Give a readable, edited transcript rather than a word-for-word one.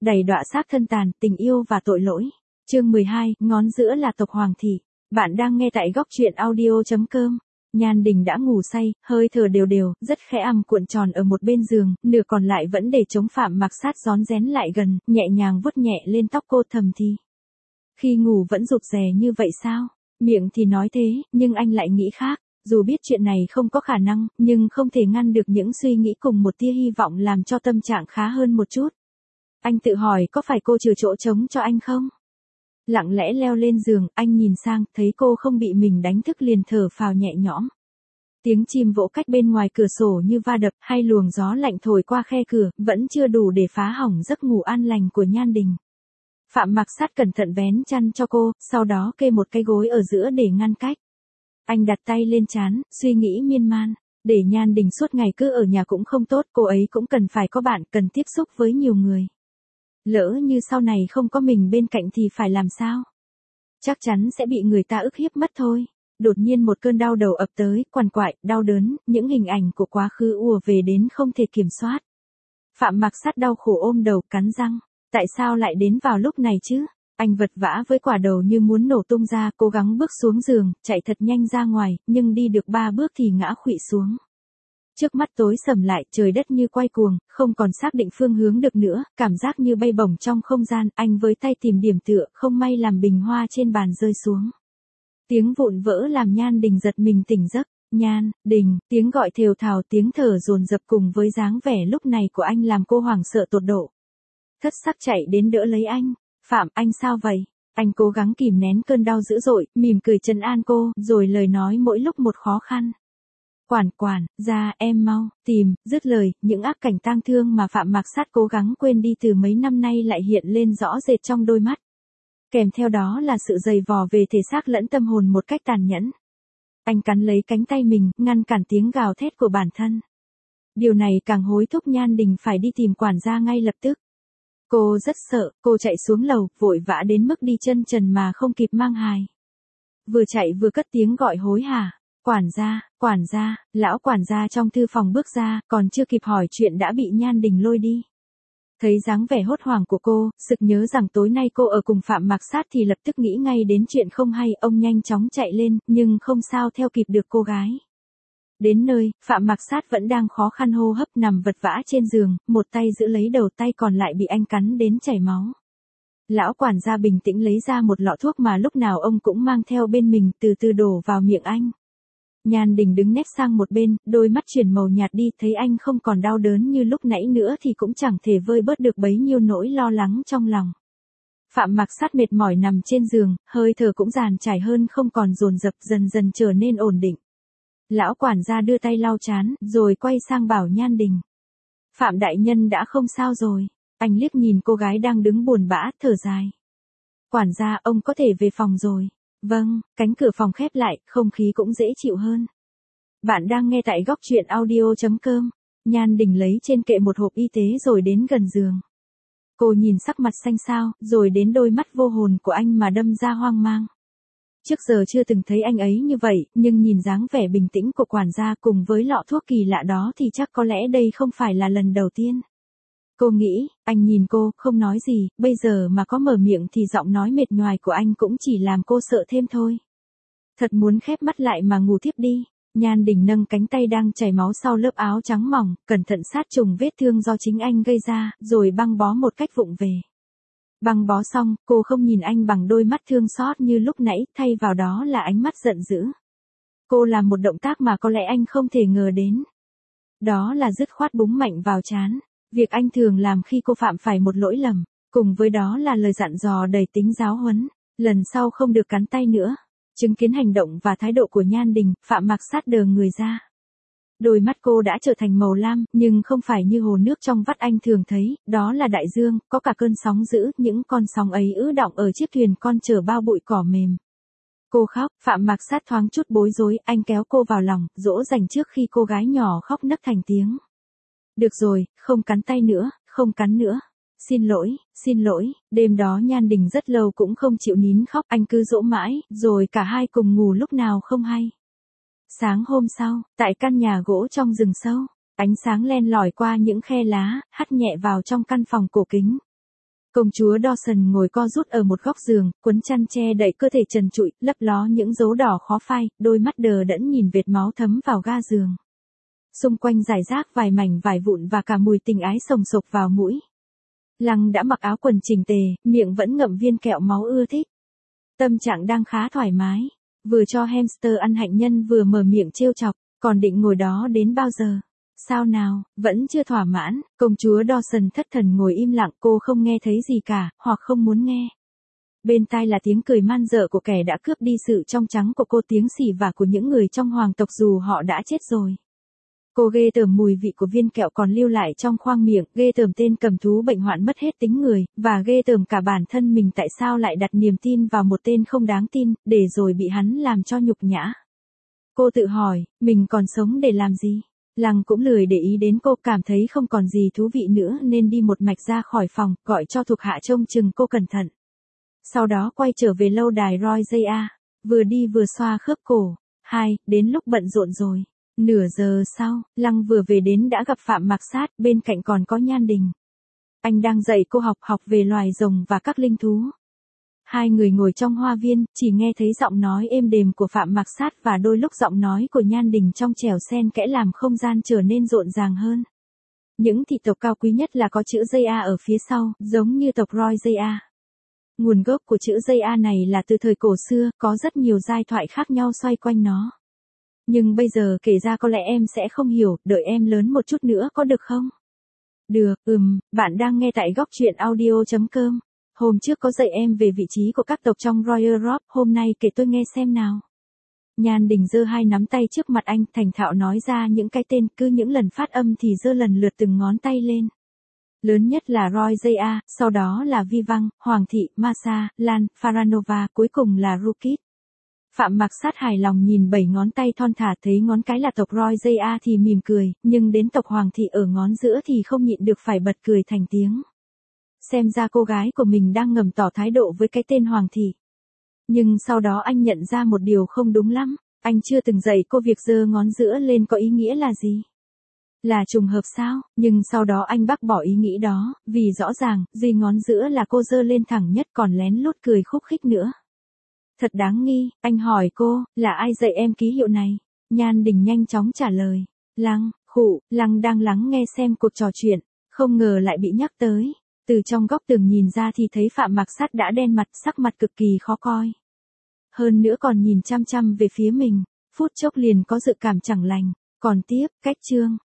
Đầy đọa xác thân tàn, tình yêu và tội lỗi. Chương 12, ngón giữa là tộc Hoàng thị. Bạn đang nghe tại góc truyện audio.com. Nhan Đình đã ngủ say, hơi thở đều đều, rất khẽ cuộn tròn ở một bên giường, nửa còn lại vẫn để chống Phạm Mặc Sát rón rén lại gần, nhẹ nhàng vuốt nhẹ lên tóc cô thầm thì. Khi ngủ vẫn rụt rè như vậy sao? Miệng thì nói thế, nhưng anh lại nghĩ khác. Dù biết chuyện này không có khả năng, nhưng không thể ngăn được những suy nghĩ cùng một tia hy vọng làm cho tâm trạng khá hơn một chút. Anh tự hỏi có phải cô trừ chỗ trống cho anh không? Lặng lẽ leo lên giường, anh nhìn sang, thấy cô không bị mình đánh thức liền thở phào nhẹ nhõm. Tiếng chim vỗ cách bên ngoài cửa sổ như va đập hay luồng gió lạnh thổi qua khe cửa, vẫn chưa đủ để phá hỏng giấc ngủ an lành của Nhan Đình. Phạm Mặc Sát cẩn thận vén chăn cho cô, sau đó kê một cái gối ở giữa để ngăn cách. Anh đặt tay lên trán, suy nghĩ miên man. Để Nhan Đình suốt ngày cứ ở nhà cũng không tốt, cô ấy cũng cần phải có bạn, cần tiếp xúc với nhiều người. Lỡ như sau này không có mình bên cạnh thì phải làm sao? Chắc chắn sẽ bị người ta ức hiếp mất thôi. Đột nhiên một cơn đau đầu ập tới, quằn quại, đau đớn, những hình ảnh của quá khứ ùa về đến không thể kiểm soát. Phạm Mặc Sát đau khổ ôm đầu, cắn răng. Tại sao lại đến vào lúc này chứ? Anh vật vã với quả đầu như muốn nổ tung ra, cố gắng bước xuống giường, chạy thật nhanh ra ngoài, nhưng đi được 3 bước thì ngã khuỵu xuống. Trước mắt tối sầm lại, trời đất như quay cuồng, không còn xác định phương hướng được nữa, cảm giác như bay bổng trong không gian, anh với tay tìm điểm tựa, không may làm bình hoa trên bàn rơi xuống. Tiếng vụn vỡ làm Nhan Đình giật mình tỉnh giấc. Nhan Đình, tiếng gọi thều thào, tiếng thở dồn dập cùng với dáng vẻ lúc này của anh làm cô hoảng sợ tột độ. Thất sắc chạy đến đỡ lấy anh. Phạm, anh sao vậy? Anh cố gắng kìm nén cơn đau dữ dội, mỉm cười trấn an cô, rồi lời nói mỗi lúc một khó khăn. Quản, ra, em mau, tìm, dứt lời, những ác cảnh tang thương mà Phạm Mặc Sát cố gắng quên đi từ mấy năm nay lại hiện lên rõ rệt trong đôi mắt. Kèm theo đó là sự dày vò về thể xác lẫn tâm hồn một cách tàn nhẫn. Anh cắn lấy cánh tay mình, ngăn cản tiếng gào thét của bản thân. Điều này càng hối thúc Nhan Đình phải đi tìm quản gia ngay lập tức. Cô rất sợ, cô chạy xuống lầu, vội vã đến mức đi chân trần mà không kịp mang hài. Vừa chạy vừa cất tiếng gọi hối hả. Quản gia, lão quản gia trong thư phòng bước ra, còn chưa kịp hỏi chuyện đã bị Nhan Đình lôi đi. Thấy dáng vẻ hốt hoảng của cô, sực nhớ rằng tối nay cô ở cùng Phạm Mặc Sát thì lập tức nghĩ ngay đến chuyện không hay, ông nhanh chóng chạy lên, nhưng không sao theo kịp được cô gái. Đến nơi, Phạm Mặc Sát vẫn đang khó khăn hô hấp nằm vật vã trên giường, một tay giữ lấy đầu, tay còn lại bị anh cắn đến chảy máu. Lão quản gia bình tĩnh lấy ra một lọ thuốc mà lúc nào ông cũng mang theo bên mình, từ từ đổ vào miệng anh. Nhan Đình đứng nép sang một bên, đôi mắt chuyển màu nhạt đi, thấy anh không còn đau đớn như lúc nãy nữa thì cũng chẳng thể vơi bớt được bấy nhiêu nỗi lo lắng trong lòng. Phạm Mặc Sát mệt mỏi nằm trên giường, hơi thở cũng dàn trải hơn, không còn dồn dập, dần dần trở nên ổn định. Lão quản gia đưa tay lau trán, rồi quay sang bảo Nhan Đình. Phạm đại nhân đã không sao rồi. Anh liếc nhìn cô gái đang đứng buồn bã, thở dài. Quản gia, ông có thể về phòng rồi. Vâng, cánh cửa phòng khép lại, không khí cũng dễ chịu hơn. Bạn đang nghe tại góc truyện audio.com. Nhan Đình lấy trên kệ một hộp y tế rồi đến gần giường. Cô nhìn sắc mặt xanh xao, rồi đến đôi mắt vô hồn của anh mà đâm ra hoang mang. Trước giờ chưa từng thấy anh ấy như vậy, nhưng nhìn dáng vẻ bình tĩnh của quản gia cùng với lọ thuốc kỳ lạ đó thì chắc có lẽ đây không phải là lần đầu tiên. Cô nghĩ, anh nhìn cô, không nói gì, bây giờ mà có mở miệng thì giọng nói mệt nhoài của anh cũng chỉ làm cô sợ thêm thôi. Thật muốn khép mắt lại mà ngủ thiếp đi. Nhan Đình nâng cánh tay đang chảy máu sau lớp áo trắng mỏng, cẩn thận sát trùng vết thương do chính anh gây ra, rồi băng bó một cách vụng về. Băng bó xong, cô không nhìn anh bằng đôi mắt thương xót như lúc nãy, thay vào đó là ánh mắt giận dữ. Cô làm một động tác mà có lẽ anh không thể ngờ đến. Đó là dứt khoát búng mạnh vào trán. Việc anh thường làm khi cô phạm phải một lỗi lầm. Cùng với đó là lời dặn dò đầy tính giáo huấn. Lần sau không được cắn tay nữa. Chứng kiến hành động và thái độ của Nhan Đình, Phạm Mặc Sát đờ người ra. Đôi mắt cô đã trở thành màu lam, nhưng không phải như hồ nước trong vắt anh thường thấy, đó là đại dương, có cả cơn sóng dữ, những con sóng ấy ứ đọng ở chiếc thuyền con chở bao bụi cỏ mềm. Cô khóc, Phạm Mặc Sát thoáng chút bối rối, anh kéo cô vào lòng, dỗ dành trước khi cô gái nhỏ khóc nấc thành tiếng. Được rồi, không cắn tay nữa, không cắn nữa. Xin lỗi, đêm đó Nhan Đình rất lâu cũng không chịu nín khóc, anh cứ dỗ mãi, rồi cả hai cùng ngủ lúc nào không hay. Sáng hôm sau, tại căn nhà gỗ trong rừng sâu, ánh sáng len lỏi qua những khe lá, hắt nhẹ vào trong căn phòng cổ kính. Công chúa Dawson ngồi co rút ở một góc giường, quấn chăn che đậy cơ thể trần trụi, lấp ló những dấu đỏ khó phai, đôi mắt đờ đẫn nhìn vệt máu thấm vào ga giường. Xung quanh rải rác vài mảnh vải vụn và cả mùi tình ái sồng sộc vào mũi. Lăng đã mặc áo quần chỉnh tề, miệng vẫn ngậm viên kẹo máu ưa thích. Tâm trạng đang khá thoải mái, vừa cho hamster ăn hạnh nhân vừa mở miệng trêu chọc, còn định ngồi đó đến bao giờ? Sao nào, vẫn chưa thỏa mãn, công chúa Dawson thất thần ngồi im lặng, cô không nghe thấy gì cả, hoặc không muốn nghe. Bên tai là tiếng cười man dợ của kẻ đã cướp đi sự trong trắng của cô, tiếng xỉ vả của những người trong hoàng tộc dù họ đã chết rồi. Cô ghê tởm mùi vị của viên kẹo còn lưu lại trong khoang miệng, ghê tởm tên cầm thú bệnh hoạn mất hết tính người, và ghê tởm cả bản thân mình tại sao lại đặt niềm tin vào một tên không đáng tin, để rồi bị hắn làm cho nhục nhã. Cô tự hỏi, mình còn sống để làm gì? Lăng cũng lười để ý đến cô, cảm thấy không còn gì thú vị nữa nên đi một mạch ra khỏi phòng, gọi cho thuộc hạ trông chừng cô cẩn thận. Sau đó quay trở về lâu đài Royal, vừa đi vừa xoa khớp cổ. Đến lúc bận rộn rồi. Nửa giờ sau, Lăng vừa về đến đã gặp Phạm Mạc Sát, bên cạnh còn có Nhan Đình. Anh đang dạy cô học về loài rồng và các linh thú. Hai người ngồi trong hoa viên, chỉ nghe thấy giọng nói êm đềm của Phạm Mạc Sát và đôi lúc giọng nói của Nhan Đình trong trẻo xen kẽ làm không gian trở nên rộn ràng hơn. Những thị tộc cao quý nhất là có chữ JA ở phía sau, giống như tộc Roy. Nguồn gốc của chữ JA này là từ thời cổ xưa, có rất nhiều giai thoại khác nhau xoay quanh nó. Nhưng bây giờ kể ra có lẽ em sẽ không hiểu, đợi em lớn một chút nữa có được không? Được, bạn đang nghe tại góc truyện audio.com. Hôm trước có dạy em về vị trí của các tộc trong Royal Rob, hôm nay kể tôi nghe xem nào. Nhan Đình giơ hai nắm tay trước mặt anh, thành thạo nói ra những cái tên, cứ những lần phát âm thì giơ lần lượt từng ngón tay lên. Lớn nhất là Roy, sau đó là Vi Văng, Hoàng thị, Masa, Lan, Faranova, cuối cùng là Rukit. Phạm Mạc Sát hài lòng nhìn 7 ngón tay thon thả, thấy ngón cái là tộc Roy thì mỉm cười, nhưng đến tộc Hoàng thị ở ngón giữa thì không nhịn được phải bật cười thành tiếng. Xem ra cô gái của mình đang ngầm tỏ thái độ với cái tên Hoàng thị. Nhưng sau đó anh nhận ra một điều không đúng lắm, anh chưa từng dạy cô việc giơ ngón giữa lên có ý nghĩa là gì. Là trùng hợp sao, nhưng sau đó anh bác bỏ ý nghĩ đó, vì rõ ràng, duy ngón giữa là cô giơ lên thẳng nhất còn lén lút cười khúc khích nữa. Thật đáng nghi, anh hỏi cô, là ai dạy em ký hiệu này? Nhan Đình nhanh chóng trả lời. Lăng đang lắng nghe xem cuộc trò chuyện, không ngờ lại bị nhắc tới. Từ trong góc tường nhìn ra thì thấy Phạm Mạc Sát đã đen mặt, sắc mặt cực kỳ khó coi. Hơn nữa còn nhìn chăm chăm về phía mình, phút chốc liền có dự cảm chẳng lành. Còn tiếp, cách chương,